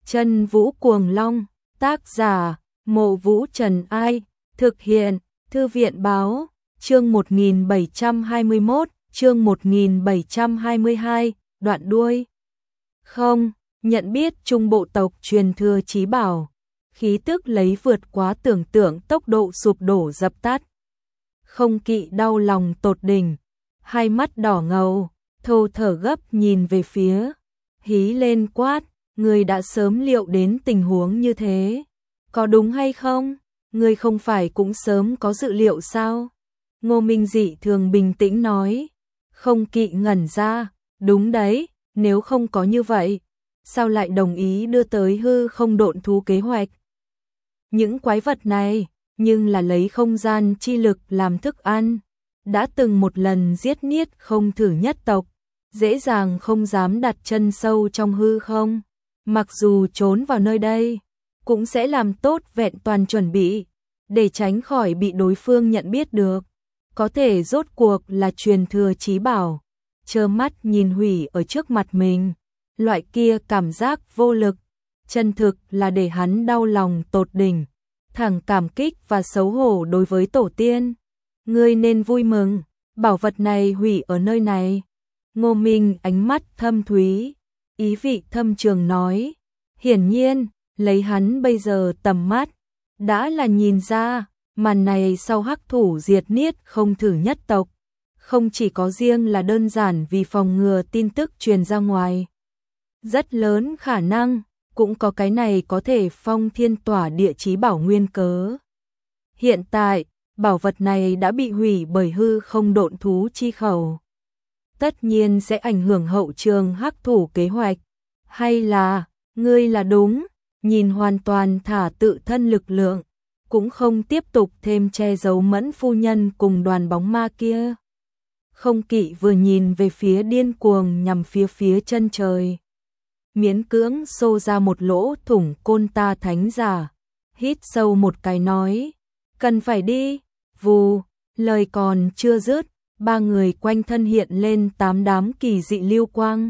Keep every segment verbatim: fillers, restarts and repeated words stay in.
Chân Vũ Cuồng Long, tác giả, Mộ Vũ Trần Ai, thực hiện, Thư viện Báo, chương một nghìn bảy trăm hai mươi mốt, chương một nghìn bảy trăm hai mươi hai, đoạn đuôi. Không, nhận biết trung bộ tộc truyền thừa chí bảo, khí tức lấy vượt quá tưởng tượng tốc độ sụp đổ dập tắt. Không Kỵ đau lòng tột đỉnh, hai mắt đỏ ngầu, thô thở gấp nhìn về phía, hí lên quát, người đã sớm liệu đến tình huống như thế, có đúng hay không? Người không phải cũng sớm có dự liệu sao? Ngô Minh dị thường bình tĩnh nói. Không Kỵ ngẩn ra, đúng đấy, nếu không có như vậy, sao lại đồng ý đưa tới hư không độn thú kế hoạch? Những quái vật này, nhưng là lấy không gian chi lực làm thức ăn, đã từng một lần giết niết không thử nhất tộc, dễ dàng không dám đặt chân sâu trong hư không, mặc dù trốn vào nơi đây, cũng sẽ làm tốt vẹn toàn chuẩn bị, để tránh khỏi bị đối phương nhận biết được, có thể rốt cuộc là truyền thừa chí bảo, trơ mắt nhìn hủy ở trước mặt mình, loại kia cảm giác vô lực, chân thực là để hắn đau lòng tột đỉnh, thẳng cảm kích và xấu hổ đối với tổ tiên. Ngươi nên vui mừng, bảo vật này hủy ở nơi này. Ngô Minh ánh mắt thâm thúy, ý vị thâm trường nói, hiển nhiên, lấy hắn bây giờ tầm mắt, đã là nhìn ra, màn này sau hắc thủ diệt niết không thử nhất tộc, không chỉ có riêng là đơn giản vì phòng ngừa tin tức truyền ra ngoài. Rất lớn khả năng, cũng có cái này có thể phong thiên tỏa địa chí bảo nguyên cớ. Hiện tại, bảo vật này đã bị hủy bởi hư không độn thú chi khẩu. Tất nhiên sẽ ảnh hưởng hậu trường hắc thủ kế hoạch. Hay là, ngươi là đúng, nhìn hoàn toàn thả tự thân lực lượng, cũng không tiếp tục thêm che giấu Mẫn phu nhân cùng đoàn bóng ma kia. Không Kỵ vừa nhìn về phía điên cuồng nhằm phía phía chân trời. Miễn cưỡng xô ra một lỗ thủng côn ta thánh giả, hít sâu một cái nói, cần phải đi, vù, lời còn chưa dứt, ba người quanh thân hiện lên tám đám kỳ dị lưu quang.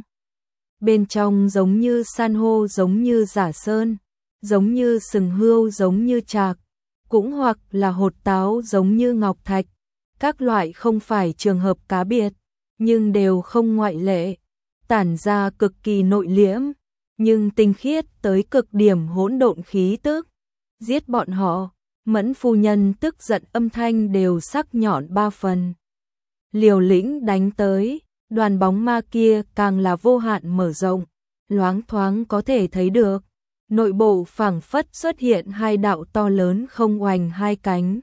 Bên trong giống như san hô giống như giả sơn, giống như sừng hươu giống như trạc, cũng hoặc là hột táo giống như ngọc thạch, các loại không phải trường hợp cá biệt, nhưng đều không ngoại lệ, tản ra cực kỳ nội liễm, nhưng tinh khiết tới cực điểm hỗn độn khí tức. Giết bọn họ, Mẫn phu nhân tức giận âm thanh đều sắc nhọn ba phần. Liều lĩnh đánh tới, đoàn bóng ma kia càng là vô hạn mở rộng, loáng thoáng có thể thấy được. Nội bộ phảng phất xuất hiện hai đạo to lớn không oành hai cánh,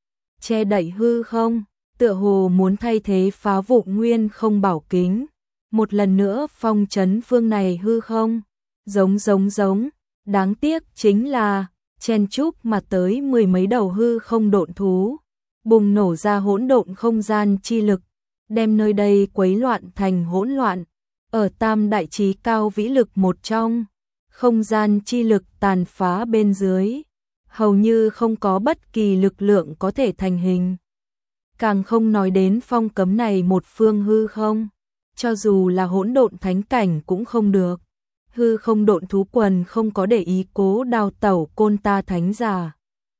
che đậy hư không, tựa hồ muốn thay thế phá vụn nguyên không bảo kính, một lần nữa phong trấn phương này hư không, giống giống giống, đáng tiếc chính là, chen chúc mà tới mười mấy đầu hư không độn thú, bùng nổ ra hỗn độn không gian chi lực, đem nơi đây quấy loạn thành hỗn loạn, ở tam đại trí cao vĩ lực một trong. Không gian chi lực tàn phá bên dưới, hầu như không có bất kỳ lực lượng có thể thành hình. Càng không nói đến phong cấm này một phương hư không, cho dù là hỗn độn thánh cảnh cũng không được. Hư không độn thú quần không có để ý cố đào tẩu côn ta thánh giả.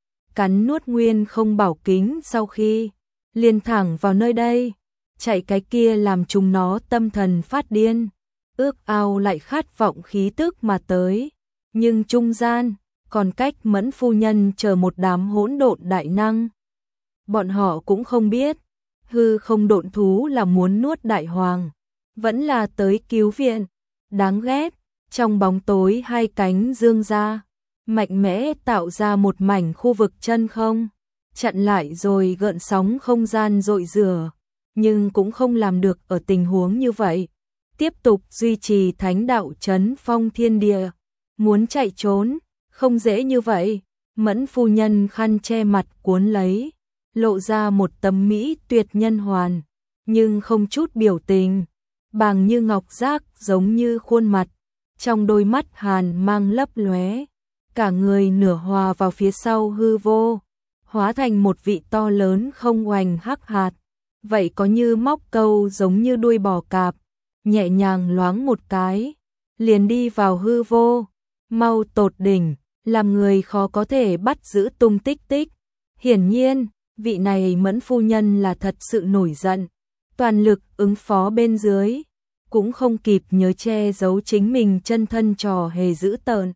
Cắn nuốt nguyên không bảo kính sau khi liền thẳng vào nơi đây, chạy cái kia làm chúng nó tâm thần phát điên. Ước ao lại khát vọng khí tức mà tới, nhưng trung gian, còn cách Mẫn phu nhân chờ một đám hỗn độn đại năng. Bọn họ cũng không biết, hư không độn thú là muốn nuốt đại hoàng, vẫn là tới cứu viện, đáng ghét, trong bóng tối hai cánh dương ra, mạnh mẽ tạo ra một mảnh khu vực chân không, chặn lại rồi gợn sóng không gian dội rửa, nhưng cũng không làm được ở tình huống như vậy. Tiếp tục duy trì thánh đạo trấn phong thiên địa, muốn chạy trốn, không dễ như vậy. Mẫn phu nhân khăn che mặt cuốn lấy, lộ ra một tấm mỹ tuyệt nhân hoàn, nhưng không chút biểu tình, bàng như ngọc giác giống như khuôn mặt, trong đôi mắt hàn mang lấp lóe, cả người nửa hòa vào phía sau hư vô, hóa thành một vị to lớn không oành hắc hạt, vậy có như móc câu giống như đuôi bò cạp. Nhẹ nhàng loáng một cái, liền đi vào hư vô, mau tột đỉnh, làm người khó có thể bắt giữ tung tích tích. Hiển nhiên, vị này Mẫn phu nhân là thật sự nổi giận, toàn lực ứng phó bên dưới, cũng không kịp nhớ che giấu chính mình chân thân trò hề dữ tợn.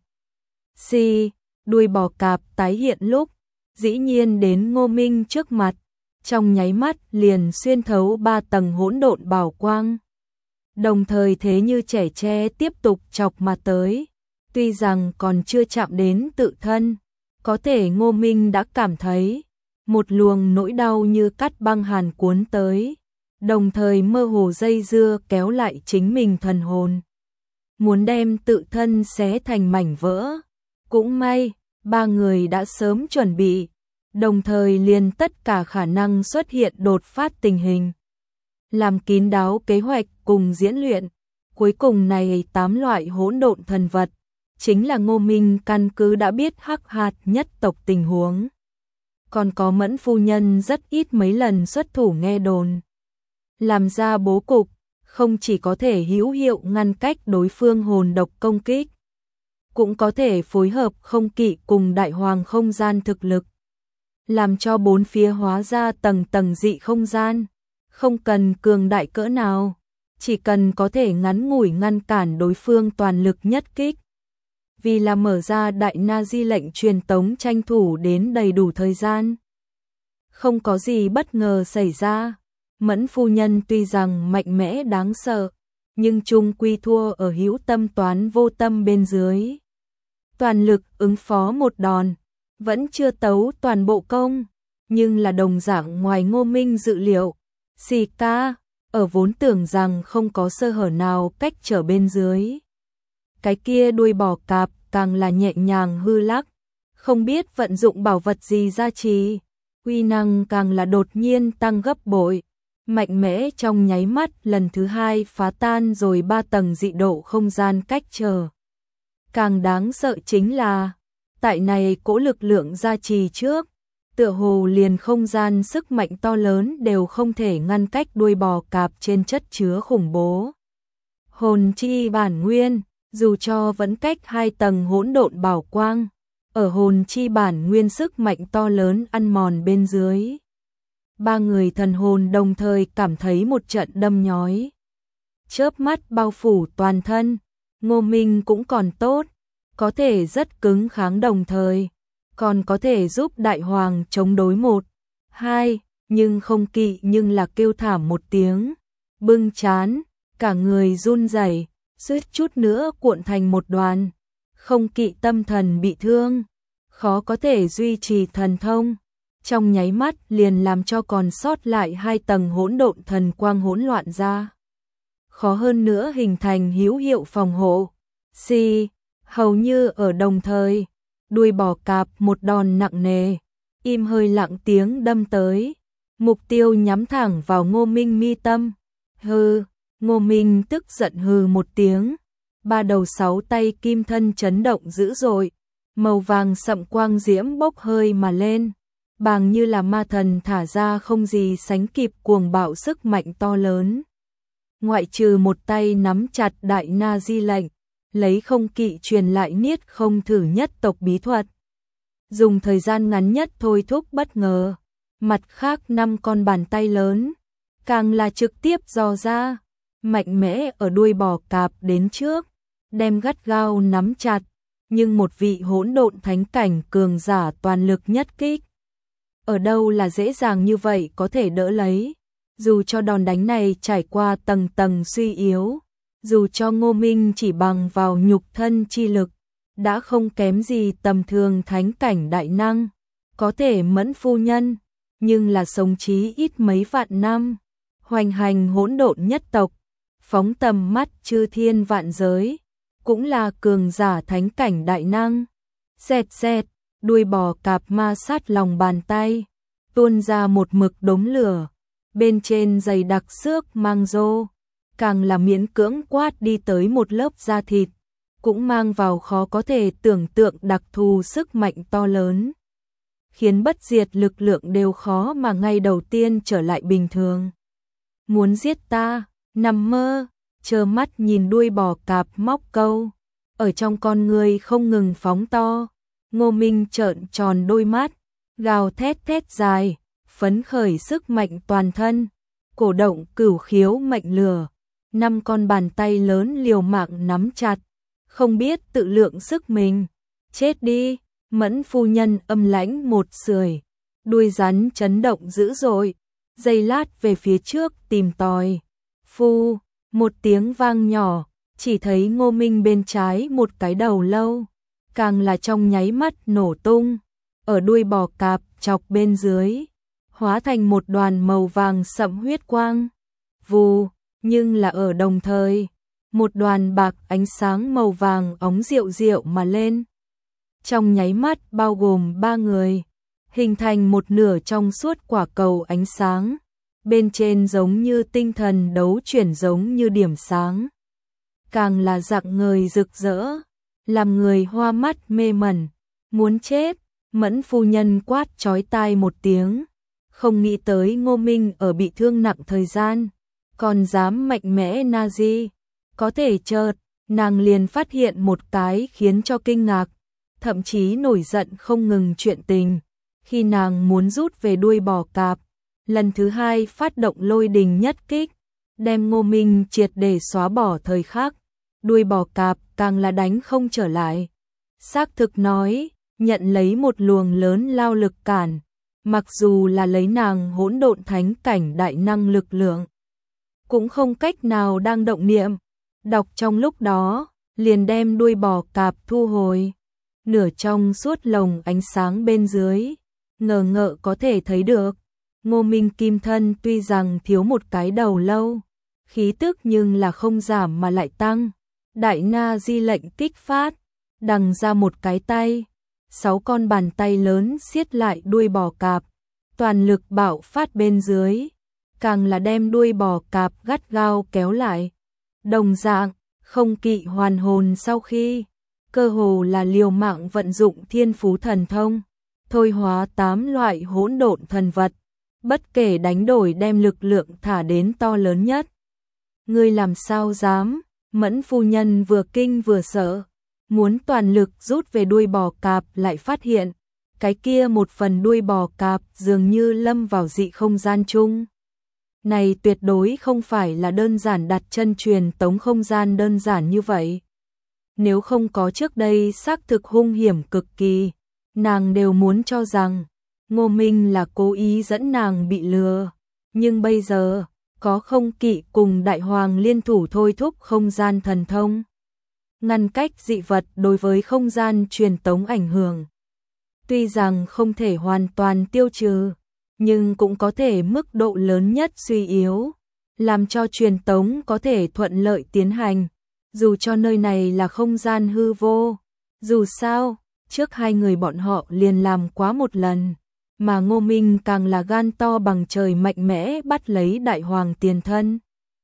Si, đuôi bò cạp tái hiện lúc, dĩ nhiên đến Ngô Minh trước mặt, trong nháy mắt liền xuyên thấu ba tầng hỗn độn bảo quang. Đồng thời thế như trẻ tre tiếp tục chọc mà tới, tuy rằng còn chưa chạm đến tự thân, có thể Ngô Minh đã cảm thấy một luồng nỗi đau như cắt băng hàn cuốn tới, đồng thời mơ hồ dây dưa kéo lại chính mình thần hồn, muốn đem tự thân xé thành mảnh vỡ. Cũng may, ba người đã sớm chuẩn bị, đồng thời liền tất cả khả năng xuất hiện đột phát tình hình, làm kín đáo kế hoạch cùng diễn luyện. Cuối cùng này tám loại hỗn độn thần vật, chính là Ngô Minh căn cứ đã biết hắc hạt nhất tộc tình huống. Còn có Mẫn phu nhân rất ít mấy lần xuất thủ nghe đồn, làm ra bố cục, không chỉ có thể hữu hiệu ngăn cách đối phương hồn độc công kích, cũng có thể phối hợp không kỵ cùng đại hoàng không gian thực lực, làm cho bốn phía hóa ra tầng tầng dị không gian, không cần cường đại cỡ nào, chỉ cần có thể ngắn ngủi ngăn cản đối phương toàn lực nhất kích. Vì là mở ra đại na di lệnh truyền tống tranh thủ đến đầy đủ thời gian. Không có gì bất ngờ xảy ra, Mẫn phu nhân tuy rằng mạnh mẽ đáng sợ, nhưng chung quy thua ở hữu tâm toán vô tâm bên dưới. Toàn lực ứng phó một đòn, vẫn chưa tấu toàn bộ công, nhưng là đồng dạng ngoài Ngô Minh dự liệu. Xì ca, ở vốn tưởng rằng không có sơ hở nào cách trở bên dưới. Cái kia đuôi bò cạp càng là nhẹ nhàng hư lắc, không biết vận dụng bảo vật gì gia trì, uy năng càng là đột nhiên tăng gấp bội, mạnh mẽ trong nháy mắt lần thứ hai phá tan rồi ba tầng dị độ không gian cách trở. Càng đáng sợ chính là, tại này cỗ lực lượng gia trì trước, tựa hồ liền không gian sức mạnh to lớn đều không thể ngăn cách đuôi bò cạp trên chất chứa khủng bố. Hồn chi bản nguyên, dù cho vẫn cách hai tầng hỗn độn bảo quang, ở hồn chi bản nguyên sức mạnh to lớn ăn mòn bên dưới. Ba người thần hồn đồng thời cảm thấy một trận đâm nhói. Chớp mắt bao phủ toàn thân, Ngô Minh cũng còn tốt, có thể rất cứng kháng đồng thời, còn có thể giúp đại hoàng chống đối một, hai, nhưng không kỵ nhưng là kêu thảm một tiếng, bưng chán, cả người run rẩy, suýt chút nữa cuộn thành một đoàn, không kỵ tâm thần bị thương, khó có thể duy trì thần thông, trong nháy mắt liền làm cho còn sót lại hai tầng hỗn độn thần quang hỗn loạn ra. Khó hơn nữa hình thành hữu hiệu phòng hộ. Si, hầu như ở đồng thời, đuôi bò cạp một đòn nặng nề, im hơi lặng tiếng đâm tới, mục tiêu nhắm thẳng vào Ngô Minh mi tâm. Hừ, Ngô Minh tức giận hừ một tiếng, ba đầu sáu tay kim thân chấn động dữ dội, màu vàng sậm quang diễm bốc hơi mà lên, bàng như là ma thần thả ra không gì sánh kịp cuồng bạo sức mạnh to lớn. Ngoại trừ một tay nắm chặt đại na di lệnh, lấy không kỵ truyền lại niết không thử nhất tộc bí thuật, dùng thời gian ngắn nhất thôi thúc bất ngờ, mặt khác năm con bàn tay lớn, càng là trực tiếp dò ra, mạnh mẽ ở đuôi bò cạp đến trước, đem gắt gao nắm chặt, nhưng một vị hỗn độn thánh cảnh cường giả toàn lực nhất kích. Ở đâu là dễ dàng như vậy có thể đỡ lấy, dù cho đòn đánh này trải qua tầng tầng suy yếu, dù cho Ngô Minh chỉ bằng vào nhục thân chi lực, đã không kém gì tầm thường thánh cảnh đại năng, có thể Mẫn phu nhân, nhưng là sống chí ít mấy vạn năm, hoành hành hỗn độn nhất tộc, phóng tầm mắt chư thiên vạn giới, cũng là cường giả thánh cảnh đại năng. Xẹt xẹt, đuôi bò cạp ma sát lòng bàn tay, tuôn ra một mực đống lửa, bên trên dày đặc xước mang rô, càng là miễn cưỡng quát đi tới một lớp da thịt, cũng mang vào khó có thể tưởng tượng đặc thù sức mạnh to lớn, khiến bất diệt lực lượng đều khó mà ngay đầu tiên trở lại bình thường. Muốn giết ta, nằm mơ, trơ mắt nhìn đuôi bò cạp móc câu, ở trong con người không ngừng phóng to. Ngô Minh trợn tròn đôi mắt, gào thét thét dài, phấn khởi sức mạnh toàn thân, cổ động cửu khiếu mệnh lửa, năm con bàn tay lớn liều mạng nắm chặt, không biết tự lượng sức mình. Chết đi, Mẫn phu nhân âm lãnh một sưởi, đuôi rắn chấn động dữ dội, giây lát về phía trước tìm tòi. Phu, một tiếng vang nhỏ, chỉ thấy Ngô Minh bên trái một cái đầu lâu, càng là trong nháy mắt nổ tung, ở đuôi bò cạp chọc bên dưới, hóa thành một đoàn màu vàng sẫm huyết quang. Vù, nhưng là ở đồng thời, một đoàn bạc ánh sáng màu vàng óng rượu rượu mà lên. Trong nháy mắt bao gồm ba người, hình thành một nửa trong suốt quả cầu ánh sáng, bên trên giống như tinh thần đấu chuyển giống như điểm sáng. Càng là rạng ngời rực rỡ, làm người hoa mắt mê mẩn, muốn chết. Mẫn phu nhân quát chói tai một tiếng, không nghĩ tới Ngô Minh ở bị thương nặng thời gian, còn dám mạnh mẽ na di. Có thể chợt, nàng liền phát hiện một cái khiến cho kinh ngạc, thậm chí nổi giận không ngừng chuyện tình. Khi nàng muốn rút về đuôi bò cạp, lần thứ hai phát động lôi đình nhất kích, đem Ngô Minh triệt để xóa bỏ thời khắc, đuôi bò cạp càng là đánh không trở lại. Xác thực nói, nhận lấy một luồng lớn lao lực cản, mặc dù là lấy nàng hỗn độn thánh cảnh đại năng lực lượng, cũng không cách nào đang động niệm, đọc trong lúc đó, liền đem đuôi bò cạp thu hồi. Nửa trong suốt lồng ánh sáng bên dưới, ngờ ngợ có thể thấy được, Ngô Minh kim thân tuy rằng thiếu một cái đầu lâu, khí tức nhưng là không giảm mà lại tăng. Đại na di lệnh kích phát, đằng ra một cái tay, sáu con bàn tay lớn siết lại đuôi bò cạp, toàn lực bạo phát bên dưới, càng là đem đuôi bò cạp gắt gao kéo lại. Đồng dạng, không kỵ hoàn hồn sau khi, cơ hồ là liều mạng vận dụng thiên phú thần thông, thôi hóa tám loại hỗn độn thần vật, bất kể đánh đổi đem lực lượng thả đến to lớn nhất. Ngươi làm sao dám? Mẫn phu nhân vừa kinh vừa sợ, muốn toàn lực rút về đuôi bò cạp lại phát hiện, cái kia một phần đuôi bò cạp dường như lâm vào dị không gian chung. Này tuyệt đối không phải là đơn giản đặt chân truyền tống không gian đơn giản như vậy. Nếu không có trước đây xác thực hung hiểm cực kỳ, nàng đều muốn cho rằng Ngô Minh là cố ý dẫn nàng bị lừa. Nhưng bây giờ, có không kỵ cùng đại hoàng liên thủ thôi thúc không gian thần thông, ngăn cách dị vật đối với không gian truyền tống ảnh hưởng. Tuy rằng không thể hoàn toàn tiêu trừ, nhưng cũng có thể mức độ lớn nhất suy yếu, làm cho truyền tống có thể thuận lợi tiến hành, dù cho nơi này là không gian hư vô. Dù sao, trước hai người bọn họ liền làm quá một lần, mà Ngô Minh càng là gan to bằng trời mạnh mẽ bắt lấy đại hoàng tiền thân.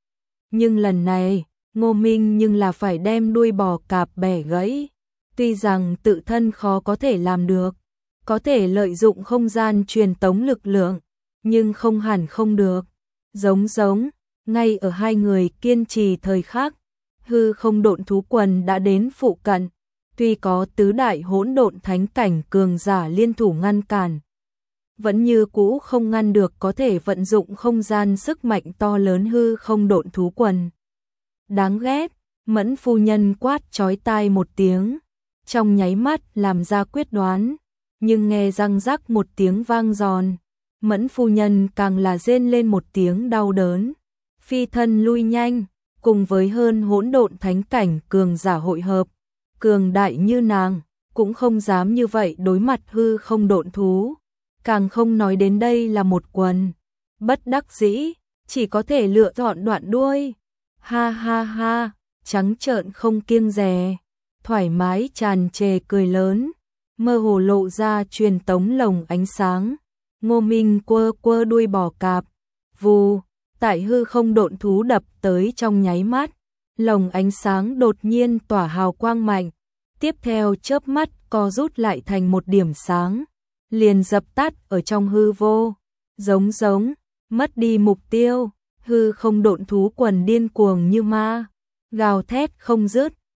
Nhưng lần này, Ngô Minh nhưng là phải đem đuôi bò cạp bẻ gãy, tuy rằng tự thân khó có thể làm được, có thể lợi dụng không gian truyền tống lực lượng, nhưng không hẳn không được. Giống giống, ngay ở hai người kiên trì thời khắc, hư không độn thú quần đã đến phụ cận, tuy có tứ đại hỗn độn thánh cảnh cường giả liên thủ ngăn cản, vẫn như cũ không ngăn được có thể vận dụng không gian sức mạnh to lớn hư không độn thú quần. Đáng ghét, Mẫn phu nhân quát chói tai một tiếng, trong nháy mắt làm ra quyết đoán, nhưng nghe răng rắc một tiếng vang giòn, Mẫn phu nhân càng là rên lên một tiếng đau đớn, phi thân lui nhanh, cùng với hơn hỗn độn thánh cảnh cường giả hội hợp, cường đại như nàng, cũng không dám như vậy đối mặt hư không độn thú, càng không nói đến đây là một quần. Bất đắc dĩ, chỉ có thể lựa chọn đoạn đuôi. Ha ha ha, trắng trợn không kiêng dè, thoải mái tràn trề cười lớn, mơ hồ lộ ra truyền tống lồng ánh sáng. Ngô Minh quơ quơ đuôi bò cạp, vù, tại hư không độn thú đập tới trong nháy mắt, lồng ánh sáng đột nhiên tỏa hào quang mạnh, tiếp theo chớp mắt co rút lại thành một điểm sáng, liền dập tắt ở trong hư vô. Giống giống, mất đi mục tiêu, hư không độn thú quần điên cuồng như ma, gào thét không dứt,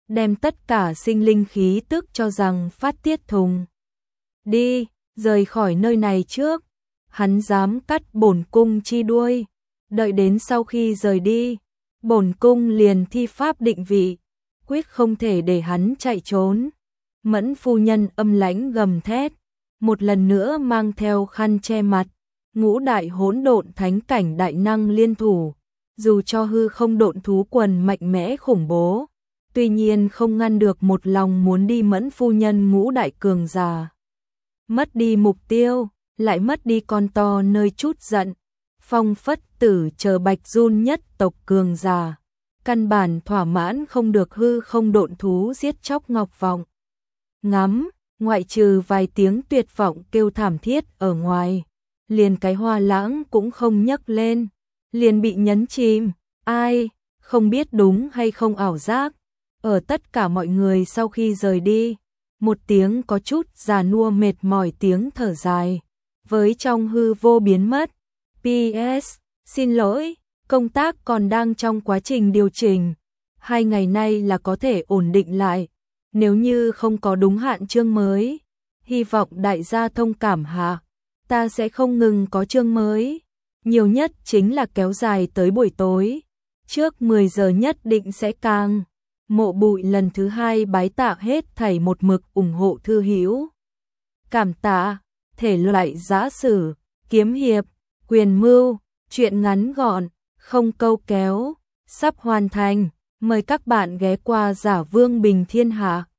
đem tất cả sinh linh khí tức cho rằng phát tiết thùng. Đi, rời khỏi nơi này trước, hắn dám cắt bổn cung chi đuôi, đợi đến sau khi rời đi, bổn cung liền thi pháp định vị, quyết không thể để hắn chạy trốn. Mẫn phu nhân âm lãnh gầm thét, một lần nữa mang theo khăn che mặt, ngũ đại hỗn độn thánh cảnh đại năng liên thủ, dù cho hư không độn thú quần mạnh mẽ khủng bố, tuy nhiên không ngăn được một lòng muốn đi mẫn phu nhân ngũ đại cường giả. Mất đi mục tiêu, lại mất đi con to nơi chút giận, Phong Phất Tử chờ Bạch Run nhất tộc cường giả, căn bản thỏa mãn không được hư không độn thú giết chóc Ngọc Vọng. Ngắm, ngoại trừ vài tiếng tuyệt vọng kêu thảm thiết ở ngoài, liền cái hoa lãng cũng không nhấc lên, liền bị nhấn chìm. Ai, không biết đúng hay không ảo giác, ở tất cả mọi người sau khi rời đi, một tiếng có chút già nua mệt mỏi tiếng thở dài, với trong hư vô biến mất. pê ét, xin lỗi, công tác còn đang trong quá trình điều chỉnh, hai ngày nay là có thể ổn định lại, nếu như không có đúng hạn chương mới, hy vọng đại gia thông cảm hạ, ta sẽ không ngừng có chương mới, nhiều nhất chính là kéo dài tới buổi tối, trước mười giờ nhất định sẽ càng. Mộ Bụi lần thứ hai bái tạ hết thảy một mực ủng hộ thư hữu. Cảm tạ, thể loại giã sử, kiếm hiệp, quyền mưu, truyện ngắn gọn, không câu kéo, sắp hoàn thành, mời các bạn ghé qua Giả Vương Bình Thiên Hạ.